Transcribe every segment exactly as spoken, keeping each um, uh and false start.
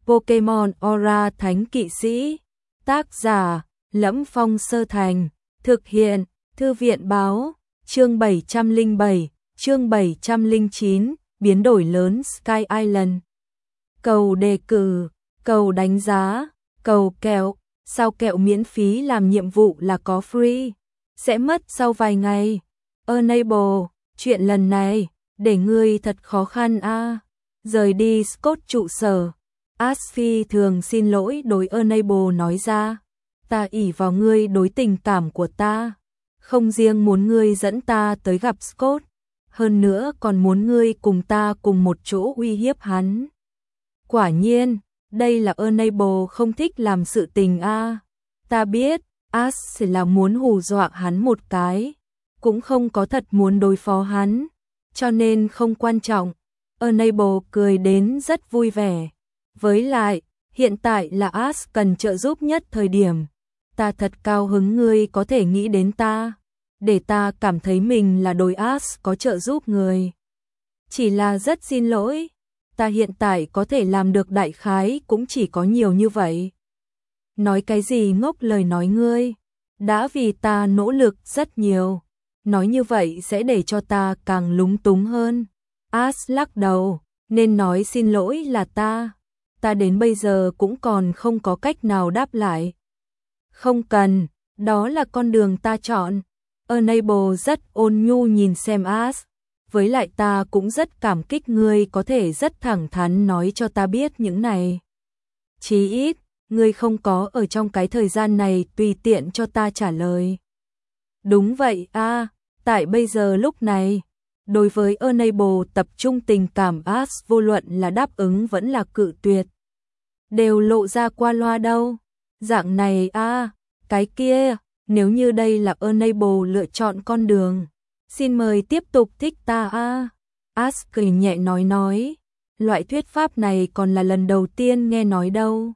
Pokemon Aura Thánh Kỵ Sĩ. Tác giả: Lẫm Phong Sơ Thành. Thực hiện: Thư viện báo. Chương bảy trăm lẻ bảy, chương bảy trăm lẻ chín, biến đổi lớn Sky Island. Cầu đề cử, cầu đánh giá, cầu kẹo, sao kẹo miễn phí làm nhiệm vụ là có free, sẽ mất sau vài ngày. Enable, chuyện lần này, để ngươi thật khó khăn a. À. Rời đi Scott trụ sở, Ashley thường xin lỗi đối Enable nói ra. Ta ỷ vào ngươi đối tình cảm của ta, không riêng muốn ngươi dẫn ta tới gặp Scott, hơn nữa còn muốn ngươi cùng ta cùng một chỗ uy hiếp hắn. Quả nhiên, đây là Enable không thích làm sự tình a. À. Ta biết, Ash là muốn hù dọa hắn một cái, cũng không có thật muốn đối phó hắn, cho nên không quan trọng. Enable cười đến rất vui vẻ. Với lại, hiện tại là Ash cần trợ giúp nhất thời điểm. Ta thật cao hứng ngươi có thể nghĩ đến ta, để ta cảm thấy mình là đối Ash có trợ giúp người. Chỉ là rất xin lỗi, ta hiện tại có thể làm được đại khái cũng chỉ có nhiều như vậy. Nói cái gì ngốc lời nói ngươi, đã vì ta nỗ lực rất nhiều, nói như vậy sẽ để cho ta càng lúng túng hơn. Ash lắc đầu, nên nói xin lỗi là ta, ta đến bây giờ cũng còn không có cách nào đáp lại. Không cần, đó là con đường ta chọn. Enable rất ôn nhu nhìn xem Ash, với lại ta cũng rất cảm kích ngươi có thể rất thẳng thắn nói cho ta biết những này. Chí ít, ngươi không có ở trong cái thời gian này tùy tiện cho ta trả lời. Đúng vậy a, à, tại bây giờ lúc này, đối với Enable tập trung tình cảm Ash vô luận là đáp ứng vẫn là cự tuyệt, đều lộ ra qua loa đâu. Dạng này a, à, cái kia, nếu như đây là Enable lựa chọn con đường, xin mời tiếp tục thích ta a. À. Ash cười nhẹ nói nói, loại thuyết pháp này còn là lần đầu tiên nghe nói đâu.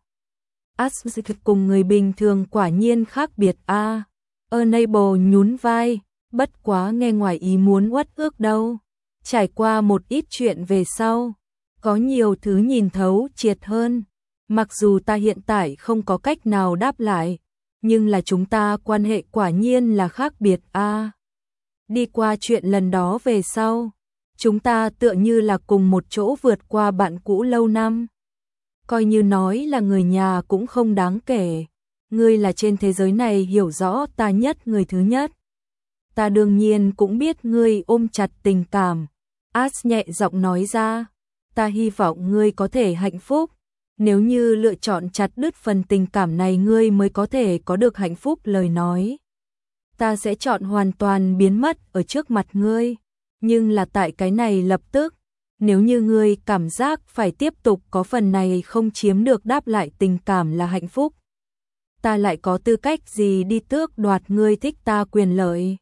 Ash cùng người bình thường quả nhiên khác biệt a. À. Enable nhún vai, bất quá nghe ngoài ý muốn uất ước đâu. Trải qua một ít chuyện về sau, có nhiều thứ nhìn thấu triệt hơn. Mặc dù ta hiện tại không có cách nào đáp lại, nhưng là chúng ta quan hệ quả nhiên là khác biệt a. À. Đi qua chuyện lần đó về sau, chúng ta tựa như là cùng một chỗ vượt qua bạn cũ lâu năm. Coi như nói là người nhà cũng không đáng kể. Ngươi là trên thế giới này hiểu rõ ta nhất người thứ nhất. Ta đương nhiên cũng biết ngươi ôm chặt tình cảm. Ash nhẹ giọng nói ra, ta hy vọng ngươi có thể hạnh phúc. Nếu như lựa chọn chặt đứt phần tình cảm này ngươi mới có thể có được hạnh phúc lời nói, ta sẽ chọn hoàn toàn biến mất ở trước mặt ngươi. Nhưng là tại cái này lập tức, nếu như ngươi cảm giác phải tiếp tục có phần này không chiếm được đáp lại tình cảm là hạnh phúc, ta lại có tư cách gì đi tước đoạt ngươi thích ta quyền lợi?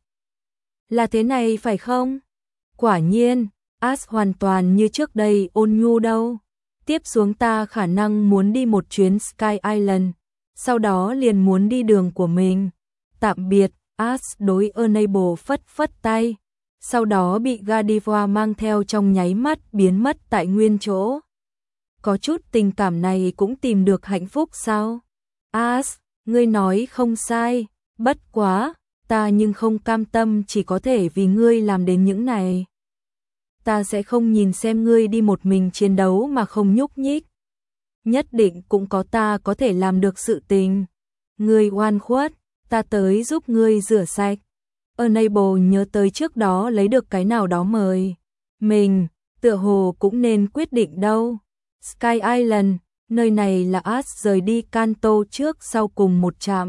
Là thế này phải không? Quả nhiên, Ash hoàn toàn như trước đây ôn nhu đâu. Tiếp xuống ta khả năng muốn đi một chuyến Sky Island, sau đó liền muốn đi đường của mình. Tạm biệt. Ash đối Enable phất phất tay, sau đó bị Gardevoir mang theo trong nháy mắt biến mất tại nguyên chỗ. Có chút tình cảm này cũng tìm được hạnh phúc sao? Ash, ngươi nói không sai, bất quá, ta nhưng không cam tâm chỉ có thể vì ngươi làm đến những này. Ta sẽ không nhìn xem ngươi đi một mình chiến đấu mà không nhúc nhích. Nhất định cũng có ta có thể làm được sự tình. Ngươi oan khuất, ta tới giúp ngươi rửa sạch. Enable nhớ tới trước đó lấy được cái nào đó mời. Mình, tựa hồ cũng nên quyết định đâu. Sky Island, nơi này là Ash rời đi Kanto trước sau cùng một trạm.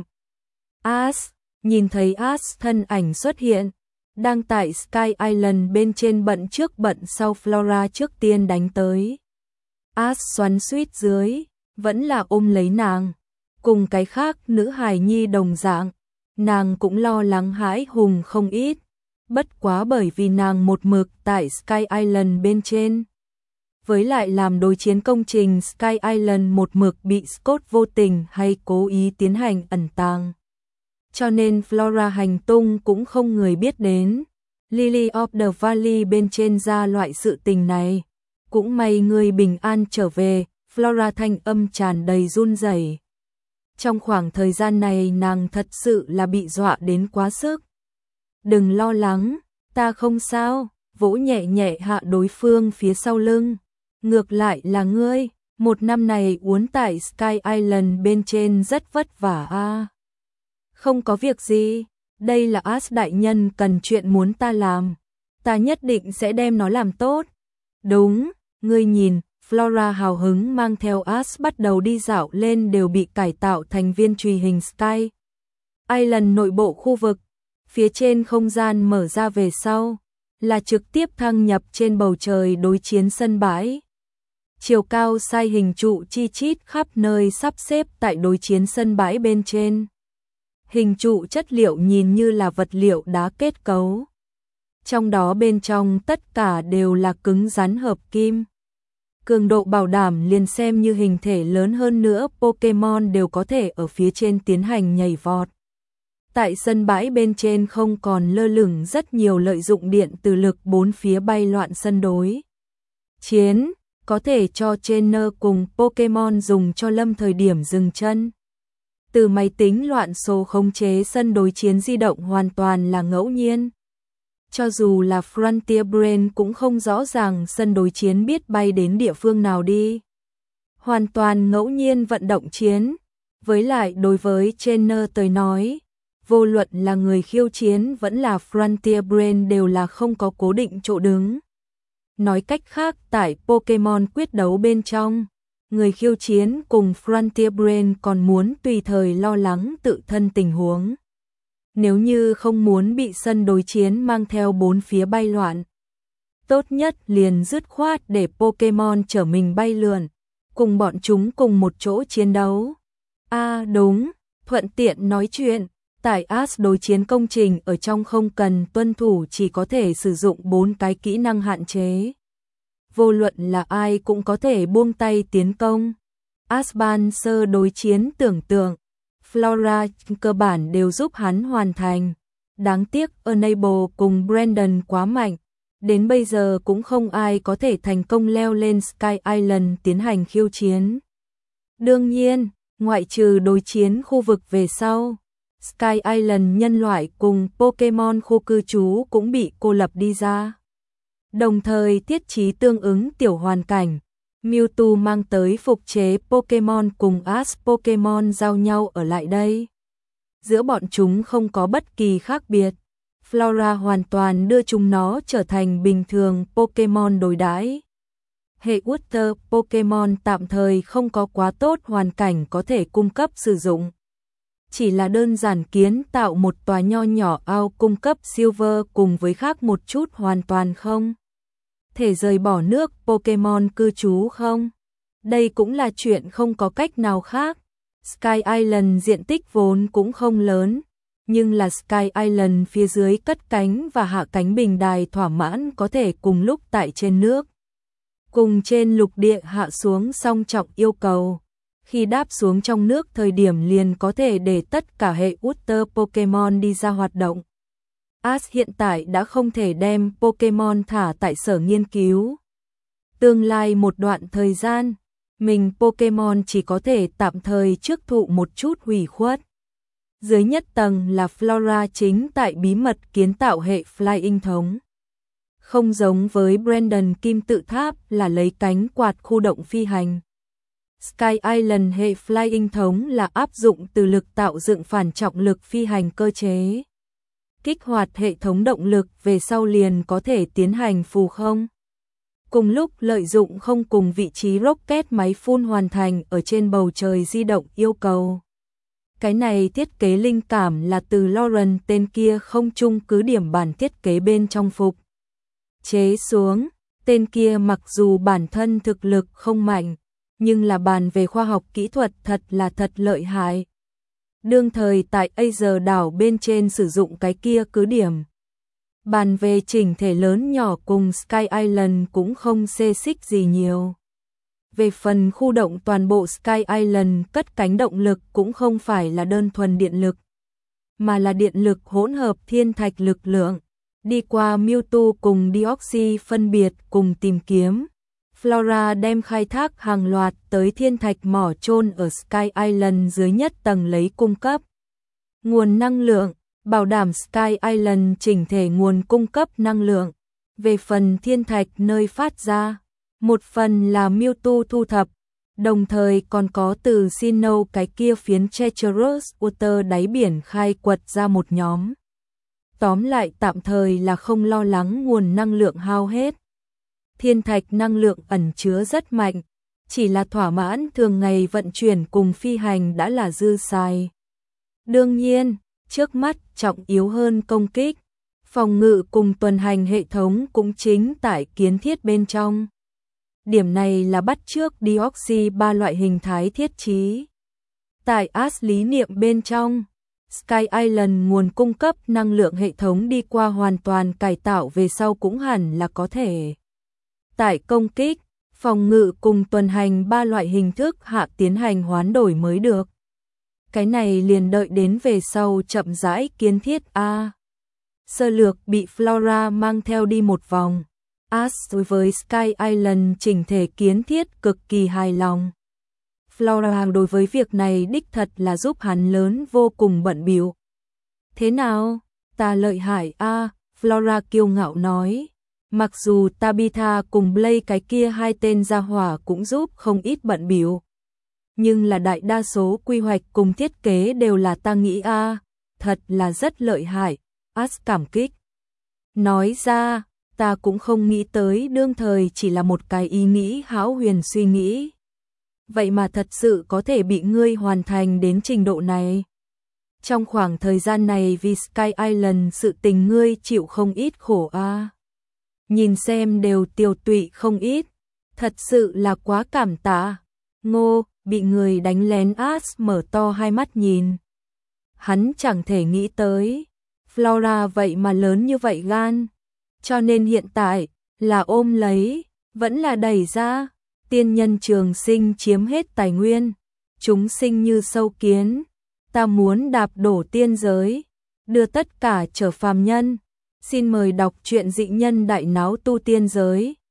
Ash, nhìn thấy Ash thân ảnh xuất hiện, đang tại Sky Island bên trên bận trước bận sau Flora trước tiên đánh tới. Ash xoắn suýt dưới, vẫn là ôm lấy nàng. Cùng cái khác nữ hài nhi đồng dạng, nàng cũng lo lắng hãi hùng không ít. Bất quá bởi vì nàng một mực tại Sky Island bên trên. Với lại làm đối chiến công trình Sky Island một mực bị Scott vô tình hay cố ý tiến hành ẩn tàng. Cho nên Flora hành tung cũng không người biết đến. Lily of the Valley bên trên ra loại sự tình này. Cũng may người bình an trở về, Flora thanh âm tràn đầy run rẩy. Trong khoảng thời gian này nàng thật sự là bị dọa đến quá sức. Đừng lo lắng, ta không sao, vỗ nhẹ nhẹ hạ đối phương phía sau lưng. Ngược lại là ngươi, một năm này uốn tại Sky Island bên trên rất vất vả a. À. Không có việc gì, đây là As đại nhân cần chuyện muốn ta làm. Ta nhất định sẽ đem nó làm tốt. Đúng, ngươi nhìn, Flora hào hứng mang theo As bắt đầu đi dạo lên đều bị cải tạo thành viên truy hình Sky Island nội bộ khu vực. Phía trên không gian mở ra về sau, là trực tiếp thăng nhập trên bầu trời đối chiến sân bãi. Chiều cao sai hình trụ chi chít khắp nơi sắp xếp tại đối chiến sân bãi bên trên. Hình trụ chất liệu nhìn như là vật liệu đá kết cấu. Trong đó bên trong tất cả đều là cứng rắn hợp kim. Cường độ bảo đảm liền xem như hình thể lớn hơn nữa Pokemon đều có thể ở phía trên tiến hành nhảy vọt. Tại sân bãi bên trên không còn lơ lửng rất nhiều lợi dụng điện từ lực bốn phía bay loạn sân đối chiến, có thể cho trainer cùng Pokemon dùng cho lâm thời điểm dừng chân. Từ máy tính loạn số khống chế sân đối chiến di động hoàn toàn là ngẫu nhiên. Cho dù là Frontier Brain cũng không rõ ràng sân đối chiến biết bay đến địa phương nào đi. Hoàn toàn ngẫu nhiên vận động chiến. Với lại đối với trainer tới nói, vô luận là người khiêu chiến vẫn là Frontier Brain đều là không có cố định chỗ đứng. Nói cách khác tại Pokemon quyết đấu bên trong, người khiêu chiến cùng Frontier Brain còn muốn tùy thời lo lắng tự thân tình huống. Nếu như không muốn bị sân đối chiến mang theo bốn phía bay loạn, tốt nhất liền dứt khoát để Pokemon chở mình bay lượn, cùng bọn chúng cùng một chỗ chiến đấu. À đúng, thuận tiện nói chuyện, tại As đối chiến công trình ở trong không cần tuân thủ chỉ có thể sử dụng bốn cái kỹ năng hạn chế. Vô luận là ai cũng có thể buông tay tiến công. Asban sơ đối chiến tưởng tượng, Flora cơ bản đều giúp hắn hoàn thành. Đáng tiếc Enable cùng Brandon quá mạnh, đến bây giờ cũng không ai có thể thành công leo lên Sky Island tiến hành khiêu chiến. Đương nhiên, ngoại trừ đối chiến khu vực về sau, Sky Island nhân loại cùng Pokemon khu cư trú cũng bị cô lập đi ra. Đồng thời thiết trí tương ứng tiểu hoàn cảnh, Mewtwo mang tới phục chế Pokemon cùng As Pokemon giao nhau ở lại đây. Giữa bọn chúng không có bất kỳ khác biệt. Flora hoàn toàn đưa chúng nó trở thành bình thường Pokemon đối đãi. Hệ Water Pokemon tạm thời không có quá tốt hoàn cảnh có thể cung cấp sử dụng. Chỉ là đơn giản kiến tạo một tòa nho nhỏ ao cung cấp Silver cùng với khác một chút hoàn toàn không thể rời bỏ nước Pokemon cư trú không. Đây cũng là chuyện không có cách nào khác. Sky Island diện tích vốn cũng không lớn, nhưng là Sky Island phía dưới cất cánh và hạ cánh bình đài thỏa mãn có thể cùng lúc tại trên nước. Cùng trên lục địa hạ xuống song trọng yêu cầu. Khi đáp xuống trong nước thời điểm liền có thể để tất cả hệ Water Pokemon đi ra hoạt động. As hiện tại đã không thể đem Pokemon thả tại sở nghiên cứu. Tương lai một đoạn thời gian, mình Pokemon chỉ có thể tạm thời trước thụ một chút hủy khuất. Dưới nhất tầng là Flora chính tại bí mật kiến tạo hệ Flying thống. Không giống với Brandon Kim tự tháp là lấy cánh quạt khu động phi hành. Sky Island hệ Flying thống là áp dụng từ lực tạo dựng phản trọng lực phi hành cơ chế. Kích hoạt hệ thống động lực về sau liền có thể tiến hành phù không. Cùng lúc lợi dụng không cùng vị trí rocket máy phun hoàn thành ở trên bầu trời di động yêu cầu. Cái này thiết kế linh cảm là từ Lauren tên kia không chung cứ điểm bản thiết kế bên trong phục chế xuống. Tên kia mặc dù bản thân thực lực không mạnh, nhưng là bàn về khoa học kỹ thuật thật là thật lợi hại. Đương thời tại Asia đảo bên trên sử dụng cái kia cứ điểm. Bàn về chỉnh thể lớn nhỏ cùng Sky Island cũng không xê xích gì nhiều. Về phần khu động toàn bộ Sky Island cất cánh động lực cũng không phải là đơn thuần điện lực, mà là điện lực hỗn hợp thiên thạch lực lượng. Đi qua Mewtwo cùng Deoxys phân biệt cùng tìm kiếm, Flora đem khai thác hàng loạt tới thiên thạch mỏ chôn ở Sky Island dưới nhất tầng lấy cung cấp nguồn năng lượng, bảo đảm Sky Island chỉnh thể nguồn cung cấp năng lượng. Về phần thiên thạch nơi phát ra, một phần là Mewtwo thu thập, đồng thời còn có từ Sinnoh cái kia phiến Treacherous Water đáy biển khai quật ra một nhóm. Tóm lại tạm thời là không lo lắng nguồn năng lượng hao hết. Thiên thạch năng lượng ẩn chứa rất mạnh, chỉ là thỏa mãn thường ngày vận chuyển cùng phi hành đã là dư xài. Đương nhiên, trước mắt trọng yếu hơn công kích, phòng ngự cùng tuần hành hệ thống cũng chính tại kiến thiết bên trong. Điểm này là bắt chước Deoxy ba loại hình thái thiết trí. Tại As lý niệm bên trong, Sky Island nguồn cung cấp năng lượng hệ thống đi qua hoàn toàn cải tạo về sau cũng hẳn là có thể. Tại công kích, phòng ngự cùng tuần hành ba loại hình thức hạ tiến hành hoán đổi mới được. Cái này liền đợi đến về sau chậm rãi kiến thiết A. Sơ lược bị Flora mang theo đi một vòng. As đối với Sky Island chỉnh thể kiến thiết cực kỳ hài lòng. Flora đối với việc này đích thật là giúp hắn lớn vô cùng bận bịu. Thế nào? Ta lợi hại a, Flora kiêu ngạo nói. Mặc dù Tabitha cùng Blake cái kia hai tên gia hỏa cũng giúp không ít bận bịu, nhưng là đại đa số quy hoạch cùng thiết kế đều là ta nghĩ a, thật là rất lợi hại. As cảm kích nói ra, ta cũng không nghĩ tới đương thời chỉ là một cái ý nghĩ hão huyền suy nghĩ. Vậy mà thật sự có thể bị ngươi hoàn thành đến trình độ này. Trong khoảng thời gian này vì Sky Island sự tình ngươi chịu không ít khổ a. Nhìn xem đều tiêu tụy không ít, thật sự là quá cảm tạ. Ngô, bị người đánh lén. As mở to hai mắt nhìn. Hắn chẳng thể nghĩ tới, Flora vậy mà lớn như vậy gan. Cho nên hiện tại, là ôm lấy, vẫn là đẩy ra. Tiên nhân trường sinh chiếm hết tài nguyên, chúng sinh như sâu kiến. Ta muốn đạp đổ tiên giới, đưa tất cả trở phàm nhân. Xin mời đọc truyện Dị Nhân Đại Náo Tu Tiên Giới.